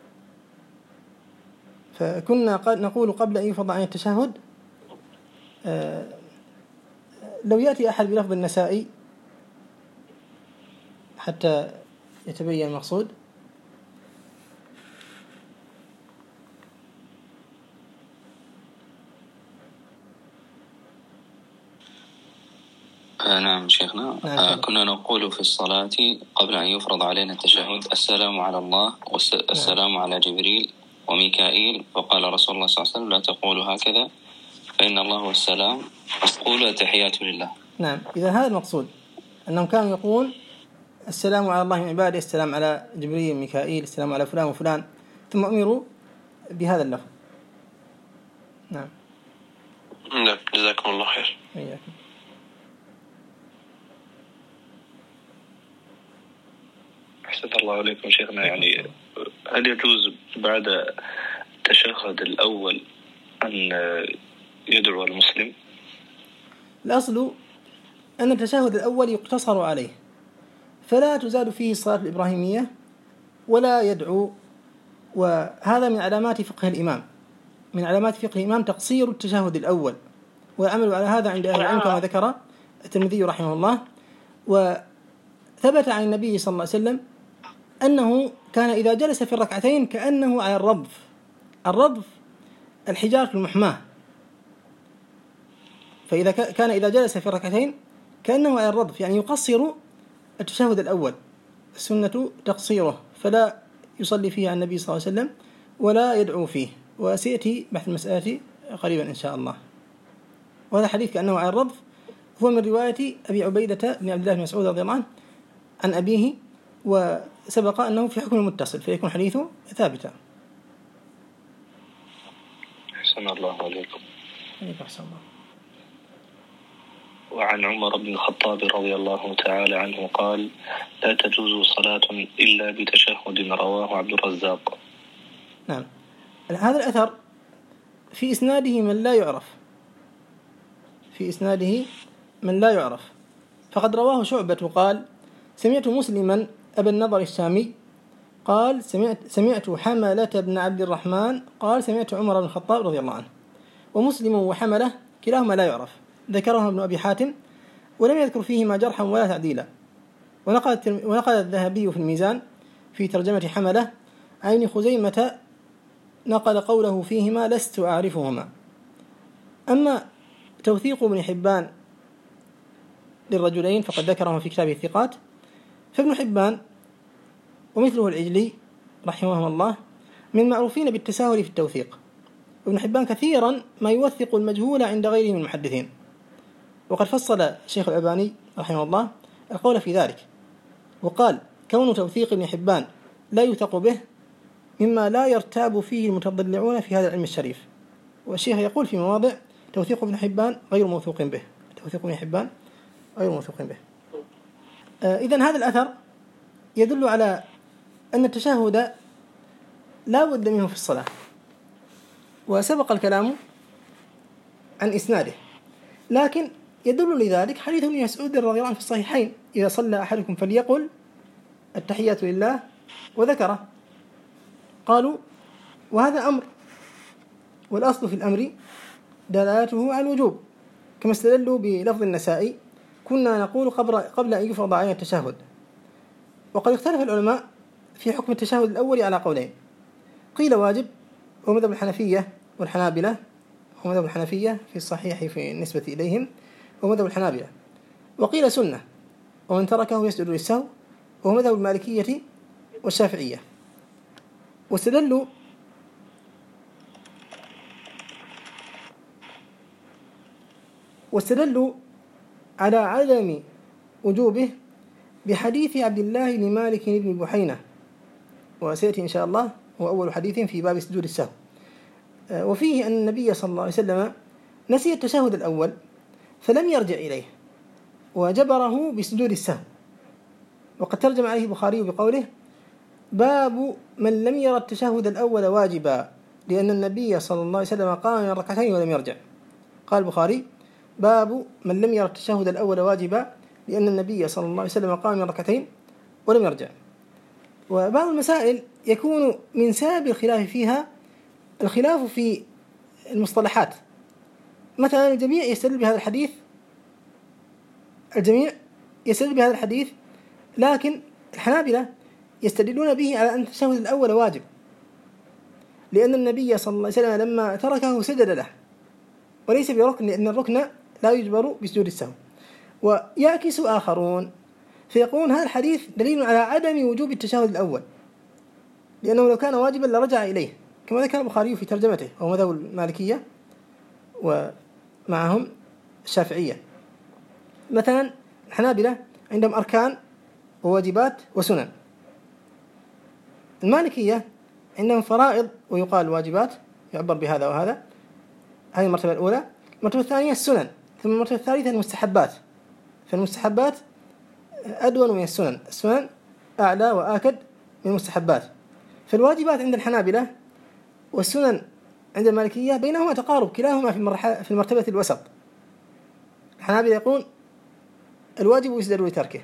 فكنا نقول قبل أن يفرض عن التشهد لو يأتي أحد بلفظ النسائي حتى يتبين المقصود. نعم شيخنا. كنا نقول في الصلاة قبل أن يفرض علينا التشهد السلام على الله والسلام على جبريل وميكائيل، فقال رسول الله صلى الله عليه وسلم لا تقولوا هكذا فإن الله هو السلام قولوا التحيات لله. نعم، إذا هذا المقصود أنهم كانوا يقول السلام على الله من عباده، السلام على جبريل وميكائيل، السلام على فلان وفلان، ثم أمروا بهذا اللفظ. نعم. نعم جزاكم الله خير. إياكم. أحسن الله عليكم شيخنا. يعني هل يجوز بعد التشهد الأول أن يدعو المسلم؟ الأصل أن التشهد الأول يقتصر عليه، فلا تزاد فيه الصلاة الإبراهيمية ولا يدعو، وهذا من علامات فقه الإمام، من علامات فقه الإمام تقصير التشهد الأول، ويعمل على هذا عند أهل العلم كما ذكر الترمذي رحمه الله. وثبت عن النبي صلى الله عليه وسلم أنه كان إذا جلس في الركعتين كأنه على الرضف. الرضف الحجارة المحماة، فإذا كان إذا جلس في الركعتين كأنه على الرضف، يعني يقصر التشهد الأول، السنة تقصيره، فلا يصلي فيه عن النبي صلى الله عليه وسلم ولا يدعو فيه، وسيأتي بحث المسألة قريبا إن شاء الله. وهذا حديث كأنه على الرضف هو من رواية أبي عبيدة بن عبد الله بن مسعود رضي الله عنه عن أبيه، وسبق أنه في حكم المتصل فيكون حديثه ثابتا. أحسن الله عليكم. أحسن الله. وعن عمر بن الخطاب رضي الله تعالى عنه قال لا تجوز صلاة إلا بتشهد، رواه عبد الرزاق. نعم، هذا الأثر في إسناده من لا يعرف، في إسناده من لا يعرف، فقد رواه شعبة قال سمعت مسلما أبا النضر الشامي قال سمعت حملة بن عبد الرحمن قال سمعت عمر بن الخطاب رضي الله عنه. ومسلم وحملة كلاهما لا يعرف، ذكرهم ابن أبي حاتم ولم يذكر فيهما جرحا ولا تعديلا. ونقل الذهبي في الميزان في ترجمة حملة عن ابن خزيمة نقل قوله فيهما لست أعرفهما. أما توثيق ابن حبان للرجلين فقد ذكرهم في كتابه الثقات، فابن حبان ومثله العجلي رحمه الله من المعروفين بالتساهل في التوثيق. ابن حبان كثيرا ما يوثق المجهول عند غيره من المحدثين، وقد فصل الشيخ الألباني رحمه الله القول في ذلك، وقال كون توثيق ابن حبان لا يوثق به مما لا يرتاب فيه المتضلعون في هذا العلم الشريف. والشيخ يقول في مواضع توثيق ابن حبان غير موثوق به، توثيق ابن حبان غير موثوق به. إذن هذا الأثر يدل على أن التشهد لا بد منه في الصلاة، وسبق الكلام عن إسناده، لكن يدل لذلك حديث ابن مسعود رضي الله عنه في الصحيحين إذا صلى أحدكم فليقل التحيات لله وذكره. قالوا وهذا أمر، والأصل في الأمر دلالته على الوجوب، كما استدلوا بلفظ النسائي كنا نقول قبل أن يفرض علينا التشهد. وقد اختلف العلماء في حكم التشهد الأول على قولين، قيل واجب هو مذهب الحنفية والحنابلة، هو مذهب الحنفية في الصحيح في النسبة إليهم ومذهب الحنابلة، وقيل سنة ومن تركه يسجد للسهو وهو مذهب المالكية والشافعية. واستدلوا واستدلوا على عدم وجوبه بحديث عبد الله بن مالك بن بحينة، وسيأتي إن شاء الله هو أول حديث في باب سجود السهو، وفيه أن النبي صلى الله عليه وسلم نسي التشهد الأول فلم يرجع إليه وجبره بسجود السهو. وقد ترجم عليه البخاري بقوله: باب من لم يرى التشهد الأول واجبا، لأن النبي صلى الله عليه وسلم قام من ركعتين ولم يرجع. قال البخاري: باب من لم يرى التشهد الأول واجبا، لأن النبي صلى الله عليه وسلم قام من ركعتين ولم يرجع. وبعض المسائل يكون من سبب الخلاف فيها الخلاف في المصطلحات. مثلا الجميع يستدل بهذا الحديث، لكن الحنابلة يستدلون به على أن التشهد الأول واجب، لأن النبي صلى الله عليه وسلم لما تركه سجد له وليس بركن، لأن الركن لا يجبر بسجود السهو. ويعكس آخرون فيقولون هذا الحديث دليل على عدم وجوب التشهد الأول، لأنه لو كان واجبا لرجع إليه، كما ذكر البخاري في ترجمته، وهو مذهب المالكية ومعهم الشافعية. مثلا الحنابلة عندهم أركان وواجبات وسنن، المالكية عندهم فرائض ويقال واجبات، يعبر بهذا وهذا، هذه المرتبة الأولى. المرتبة الثانية السنن، ثم المرتبة الثالثة المستحبات، فالمستحبات أدون من السنن، السنن أعلى وآكد من المستحبات. فالواجبات عند الحنابلة والسنن عند المالكية بينهما تقارب، كلاهما في المرتبة الوسط. الحنابلة يقول الواجب يسجد لتركه،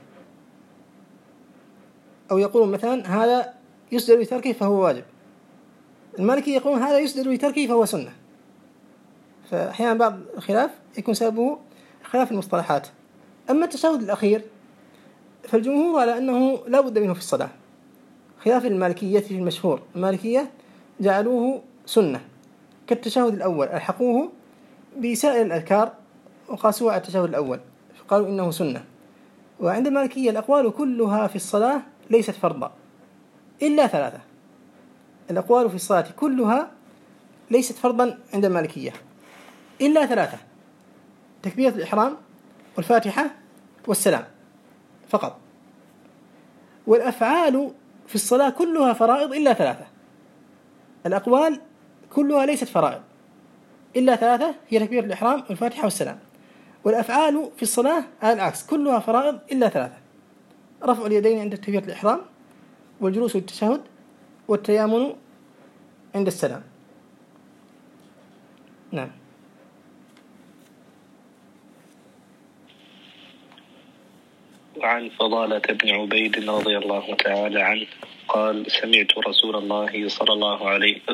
أو يقولون مثلا هذا يسجد لتركه فهو واجب. المالكي يقولون هذا يسجد لتركه فهو سنة. فأحيانا بعض الخلاف يكون سببه خلاف المصطلحات. أما التشهد الأخير فالجمهور على أنه لا بد منه في الصلاة، خلاف المالكية في المشهور. المالكية جعلوه سنة كالتشهد الأول، ألحقوه بسائر الأذكار وقاسوه على التشهد الأول فقالوا إنه سنة. وعند المالكية الأقوال كلها في الصلاة ليست فرضا إلا ثلاثة. الأقوال في الصلاة كلها ليست فرضا عند المالكية إلا ثلاثة: تكبيرة الإحرام والفاتحة والسلام فقط. والأفعال في الصلاة كلها فرائض إلا ثلاثة. الأقوال كلها ليست فرائض إلا ثلاثة، هي تكبيرة الإحرام والفاتحة والسلام. والأفعال في الصلاة على العكس كلها فرائض إلا ثلاثة: رفع اليدين عند تكبيرة الإحرام، والجلوس للتشهد، والتيامن عند السلام. نعم. وعن فضالة بن عبيد رضي الله تعالى عنه قال: سمع رسول الله صلى الله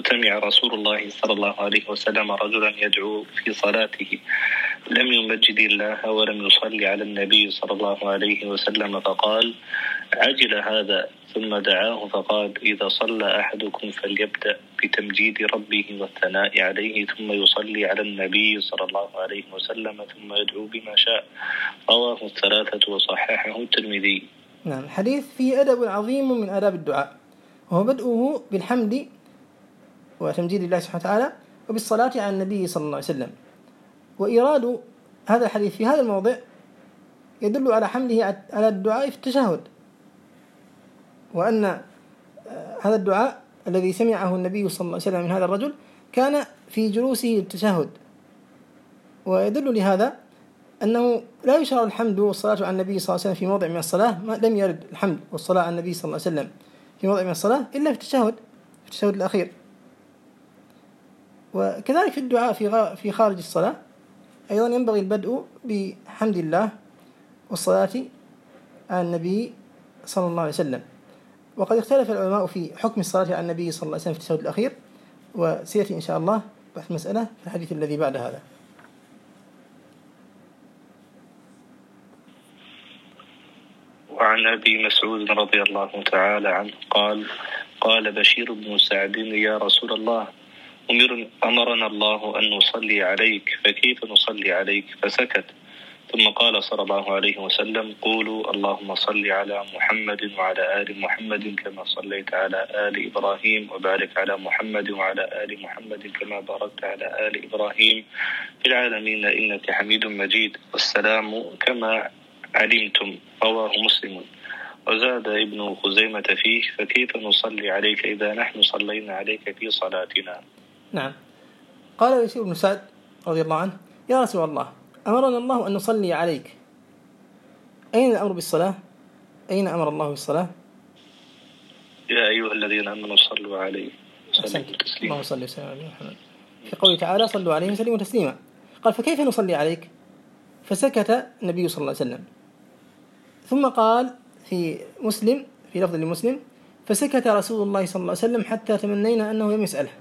عليه وسلم رجلا يدعو في صلاته لم يمجد الله ولم يصلي على النبي صلى الله عليه وسلم، فقال: عجل هذا. ثم دعاه فقال: إذا صلى أحدكم فليبدأ بتمجيد ربه والثناء عليه، ثم يصلي على النبي صلى الله عليه وسلم، ثم يدعو بما شاء. رواه الثلاثة وصححه الترمذي. نعم. الحديث فيه أدب عظيم من آداب الدعاء، وهو بدءه بالحمد وتمجيد الله سبحانه وتعالى وبالصلاة على النبي صلى الله عليه وسلم. وإيراد هذا الحديث في هذا الموضع يدل على حمله على الدعاء في التشهد، وأن هذا الدعاء الذي سمعه النبي صلى الله عليه وسلم من هذا الرجل كان في جلوسه للتشهد. ويدل لهذا أنه لا يشرع الحمد والصلاة على النبي صلى الله عليه وسلم في موضع من الصلاة، ما لم يرد الحمد والصلاة على النبي صلى الله عليه وسلم في موضع من الصلاة إلا في التشهد الأخير. وكذلك في الدعاء في خارج الصلاة أيضا ينبغي البدء بحمد الله والصلاة على النبي صلى الله عليه وسلم. وقد اختلف العلماء في حكم الصلاة على النبي صلى الله عليه وسلم في التشهد الأخير، وسيأتي إن شاء الله بحث مسألة في الحديث الذي بعد هذا. وعن أبي مسعود رضي الله تعالى عنه قال بشير بن سعد: يا رسول الله، أمرنا الله أن نصلي عليك، فكيف نصلي عليك؟ فسكت. ثم قال صلى الله عليه وسلم: قولوا اللهم صل على محمد وعلى آل محمد كما صليت على آل إبراهيم، وبارك على محمد وعلى آل محمد كما باركت على آل إبراهيم في العالمين إنك حميد مجيد، والسلام كما علمتم. رواه مسلم. وزاد ابن خزيمة فيه: فكيف نصلي عليك إذا نحن صلينا عليك في صلاتنا؟ نعم. قال يسير بن سعد رضي الله عنه: يا رسول الله، أمرنا الله أن نصلي عليك، أين الأمر بالصلاة؟ أين أمر الله بالصلاة؟ يا أيها الذين آمنوا صلوا عليه وسلموا تسليما. اللهم صل وسلم على محمد. في قوله تعالى: صلوا عليه وسلموا تسليما. قال: فكيف نصلي عليك؟ فسكت النبي صلى الله عليه وسلم. ثم قال في مسلم، في لفظ لمسلم: فسكت رسول الله صلى الله عليه وسلم حتى تمنينا أنه لم يسأله.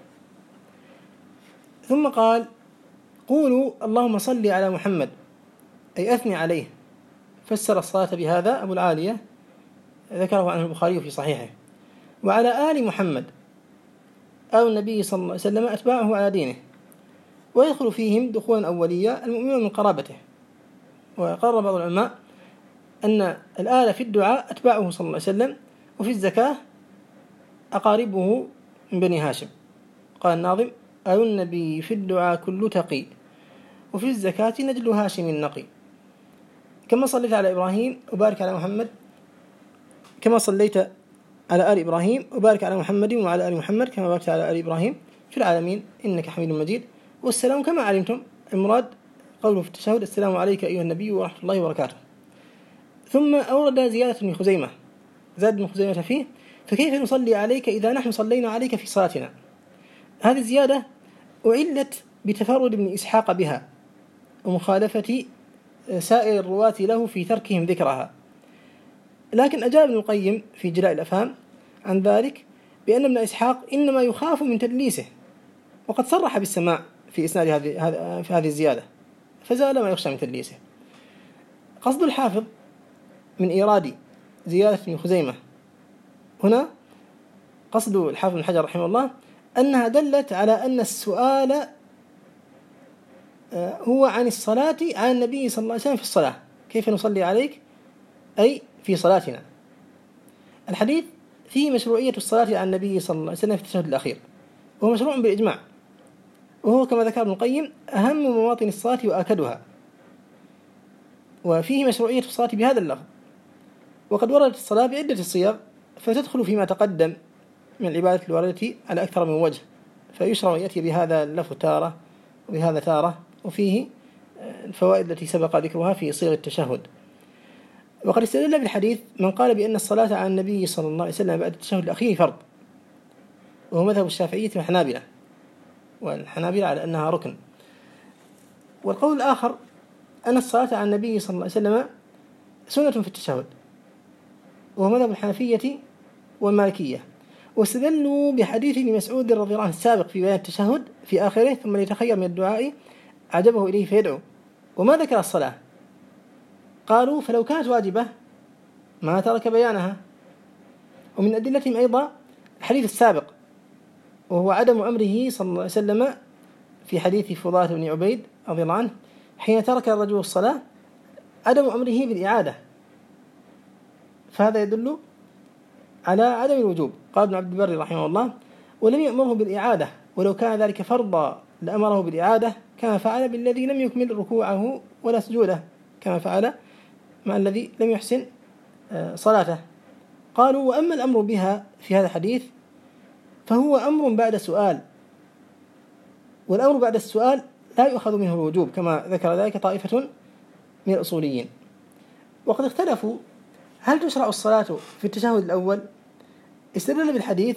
ثم قال: قولوا اللهم صل على محمد، أي أثني عليه. فسر الصلاة بهذا أبو العالية، ذكره عنه البخاري في صحيحه. وعلى آل محمد آل النبي صلى الله عليه وسلم أتباعه على دينه، ويدخل فيهم دخولا أوليا المؤمنون من قرابته. وقرر بعض العلماء أن الآل في الدعاء أتباعه صلى الله عليه وسلم، وفي الزكاة أقاربه من بني هاشم. قال الناظم: آل النبي في الدعاء كل تقي، وفي الزكاة نجل هاشم النقي. كما صليت على إبراهيم وبارك على محمد، كما صليت على آل إبراهيم وبارك على محمد وعلى آل محمد كما باركت على آل إبراهيم في العالمين إنك حميد مجيد. والسلام كما علمتم، المراد قوله في التشهد: السلام عليك أيها النبي ورحمة الله وبركاته. ثم أورد زيادة ابن خزيمة، زاد ابن خزيمة فيه: فكيف نصلي عليك إذا نحن صلينا عليك في صلاتنا؟ هذه الزيادة أعلت بتفرد ابن إسحاق بها ومخالفة سائر الرواة له في تركهم ذكرها. لكن أجاب ابن القيم في جلاء الأفهام عن ذلك بأن ابن إسحاق إنما يخاف من تدليسه، وقد صرح بالسماع في إسناد هذه الزيادة، فزال ما يخشى من تدليسه. قصد الحافظ من إيراد زيادة ابن خزيمة هنا، قصد الحافظ بن حجر رحمه الله أنها دلت على أن السؤال هو عن الصلاة على النبي صلى الله عليه وسلم في الصلاة. كيف نصلي عليك؟ أي في صلاتنا. الحديث فيه مشروعية الصلاة على النبي صلى الله عليه وسلم في التشهد الأخير، وهو مشروع بالإجماع، وهو كما ذكر ابن القيم أهم مواطن الصلاة وآكدها. وفيه مشروعية الصلاة بهذا اللفظ، وقد وردت الصلاة بعدة الصيغ، فتدخل فيما تقدم من العبادة الواردة على أكثر من وجه، فيشرع أن يأتي بهذا اللفظ تارة وبهذا تارة، وفيه الفوائد التي سبق ذكرها في صيغ التشهد. وقد استدل بالحديث من قال بأن الصلاة على النبي صلى الله عليه وسلم بعد التشهد الأخير فرض، وهو مذهب الشافعية والحنابلة، والحنابلة على أنها ركن. والقول الآخر أن الصلاة على النبي صلى الله عليه وسلم سنة في التشهد، وهو مذهب الحنفية والمالكية. واستدلوا بحديث ابن مسعود رضي الله عنه السابق في بيان التشهد في آخره: ثم ليتخير من الدعاء عجبه إليه فيدعو، وما ذكر الصلاة. قالوا: فلو كانت واجبة ما ترك بيانها. ومن أدلتهم أيضا الحديث السابق، وهو عدم أمره صلى الله عليه وسلم في حديث فضالة بن عبيد رضي الله عنه حين ترك الرجل الصلاة، عدم أمره بالإعادة، فهذا يدل على عدم الوجوب. قال ابن عبد البر رحمه الله: ولم يأمره بالإعادة، ولو كان ذلك فرضا لأمره بالإعادة، كما فعل بالذي لم يكمل ركوعه ولا سجوده، كما فعل مع الذي لم يحسن صلاته. قالوا: وأما الأمر بها في هذا الحديث فهو أمر بعد سؤال، والأمر بعد السؤال لا يؤخذ منه الوجوب، كما ذكر ذلك طائفة من الأصوليين. وقد اختلفوا هل تشرع الصلاة في التشهد الأول. استدل بالحديث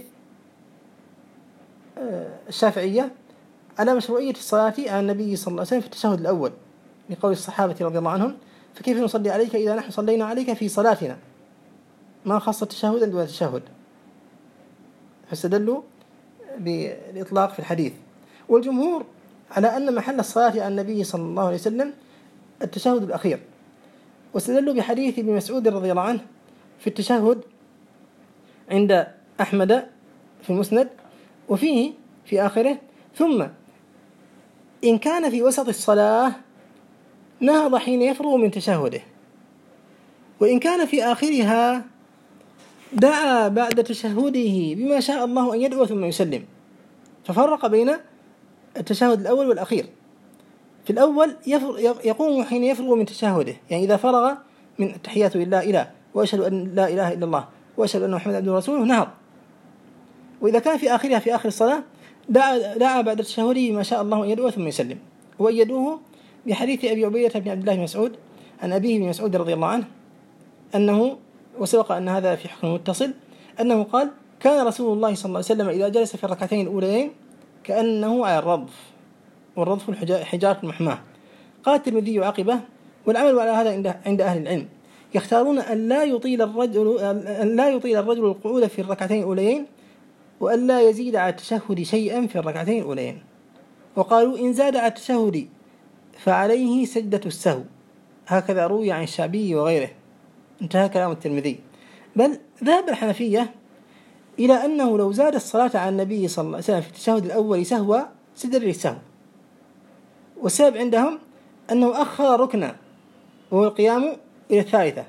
الشافعية على مشروعية الصلاة على النبي صلى الله عليه وسلم في التشهد الأول، لقول الصحابة رضي الله عنهم: فكيف نصلي عليك إذا نحن صلينا عليك في صلاتنا، ما خاصة التشهد دون التشهد. فاستدلوا بالإطلاق في الحديث. والجمهور على أن محل الصلاة على النبي صلى الله عليه وسلم التشهد الأخير، واستدلوا بحديث ابن مسعود رضي الله عنه في التشهد عند أحمد في المسند، وفيه في آخره: ثم إن كان في وسط الصلاة نهض حين يفرغ من تشهده، وإن كان في آخرها دعا بعد تشهده بما شاء الله أن يدعو ثم يسلم، ففرق بين التشهد الأول والأخير. في الأول يقوم حين يفرغ من تشهده، يعني إذا فرغ من التحيات لله إله وأشهد أن لا إله إلا الله وأشهد أن محمد عبده ورسوله نهض. وإذا كان في آخرها في آخر الصلاة دعا بعد تشهده ما شاء الله أن يدعو ثم يسلم. وأيدوه بحديث أبي عبيدة بن عبد الله بن مسعود عن أبيه بن مسعود رضي الله عنه أنه، وسبق أن هذا في حكم متصل، أنه قال: كان رسول الله صلى الله عليه وسلم إذا جلس في الركعتين الأوليين كأنه على الرضف، والرضف الحجارة المحماة. قال الترمذي عقبه: والعمل على هذا عند أهل العلم، يختارون أن لا يطيل الرجل القعود في الركعتين الأوليين، وأن لا يزيد على التشهد شيئا في الركعتين الأوليين. وقالوا: إن زاد على التشهد فعليه سجدة السهو، هكذا روي عن الشعبي وغيره. انتهى كلام الترمذي. بل ذهب الحنفية إلى أنه لو زاد الصلاة على النبي صلى الله عليه وسلم في التشهد الأول سهوا سجد للسهو. والسبب عندهم أنه أخر ركنا وهو القيام إلى الثالثة.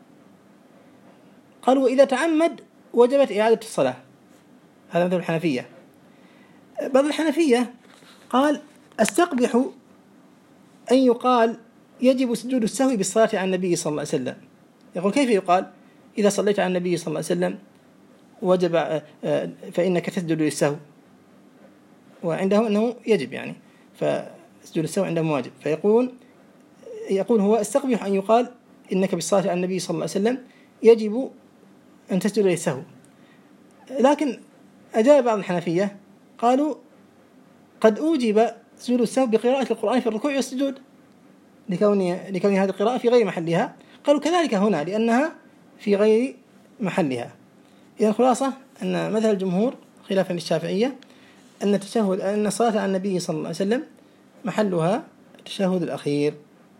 قالوا: وإذا تعمد وجبت إعادة الصلاة. هذا مثل الحنفية. بعض الحنفية قال: استقبح أن يقال يجب سجود السهو بالصلاة على النبي صلى الله عليه وسلم. يقول: كيف يقال إذا صليت على النبي صلى الله عليه وسلم وجب فإنك تسجد للسهو؟ وعندهم أنه يجب، يعني فسجود السهو عندهم واجب. يقول هو: استقبح أن يقال إنك بالصلاة على النبي صلى الله عليه وسلم يجب أن تسجد للسهو. لكن أجاب بعض الحنفية قالوا: قد أوجب سجود السهو بقراءة القرآن في الركوع والسجود، لكون هذه القراءة في غير محلها. قالوا كذلك هنا لأنها في غير محلها. إذن خلاصة أن مذهب الجمهور خلافا للشافعية أن الصلاة على النبي صلى الله عليه وسلم محلها التشهد الأخير.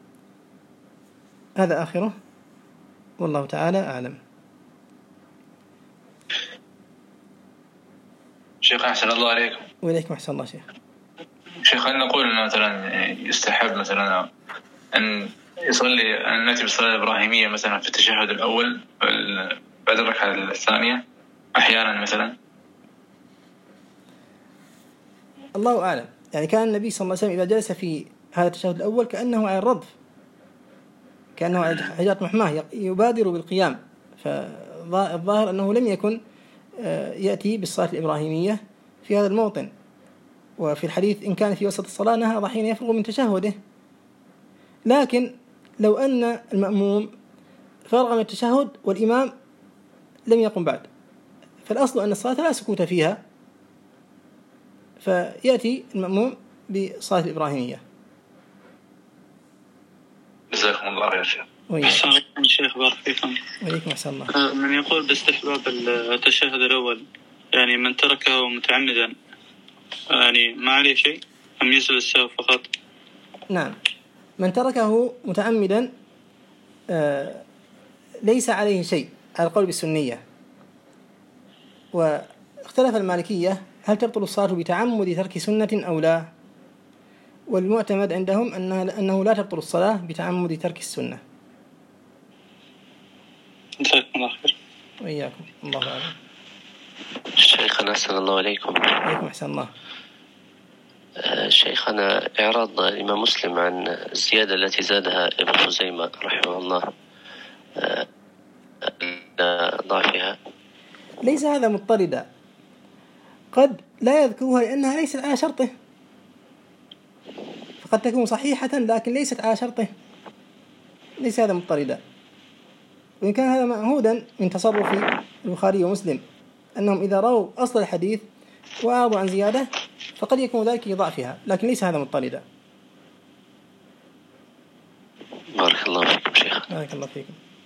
هذا آخره، والله تعالى أعلم. شيخ أحسن الله عليكم. وإليكم أحسن الله شيخ. شيخ، هل نقول أن مثلا يستحب مثلا أن يصلي النبي بالصلاة الإبراهيمية مثلا في التشهد الأول بعد الركعة الثانية أحيانا مثلا؟ الله أعلم. يعني كان النبي صلى الله عليه وسلم إذا جلس في هذا التشهد الأول كأنه على الرضف، كأنه على حجارة محماة، يبادر بالقيام. فالظاهر أنه لم يكن يأتي بالصلاة الإبراهيمية في هذا الموطن. وفي الحديث: إن كان في وسط الصلاة نهض حين يفرغ من تشهده. لكن لو أن المأموم فرغ من التشهد والإمام لم يقم بعد، فالأصل أن الصلاة لا سكوت فيها، فيأتي المأموم بالصلاة الإبراهيمية. جزاكم الله خير شيخ. شيخ بارك فيكم. وعليكم السلام. من يقول باستحباب التشهد الأول، يعني من تركه متعمدا يعني ما عليه شيء أم يسجد السهو فقط؟ نعم، من تركه متعمدا ليس عليه شيء على القول بالسنية. واختلف المالكية هل تبطل الصلاة بتعمد ترك سنة أو لا، والمعتمد عندهم أنه لا تبطل الصلاة بتعمد ترك السنة. جزاكم الله خير. وإياكم، الله أعلم. شيخنا أحسن الله عليكم. وعليكم أحسن الله. شيخنا، إعراض الإمام مسلم عن الزيادة التي زادها ابن خزيمة رحمه الله ضعفها، ليس هذا مضطردا، قد لا يذكرها لأنها ليست على شرطه، فقد تكون صحيحة لكن ليست على شرطه. ليس هذا مضطردا. وإن كان هذا معهودا من تصرف البخاري ومسلم أنهم إذا رأوا أصل الحديث وأعرضوا عن زيادة فقد يكون ذلك لضعفها، لكن ليس هذا مضطردا. بارك الله فيكم شيخ. بارك الله فيكم.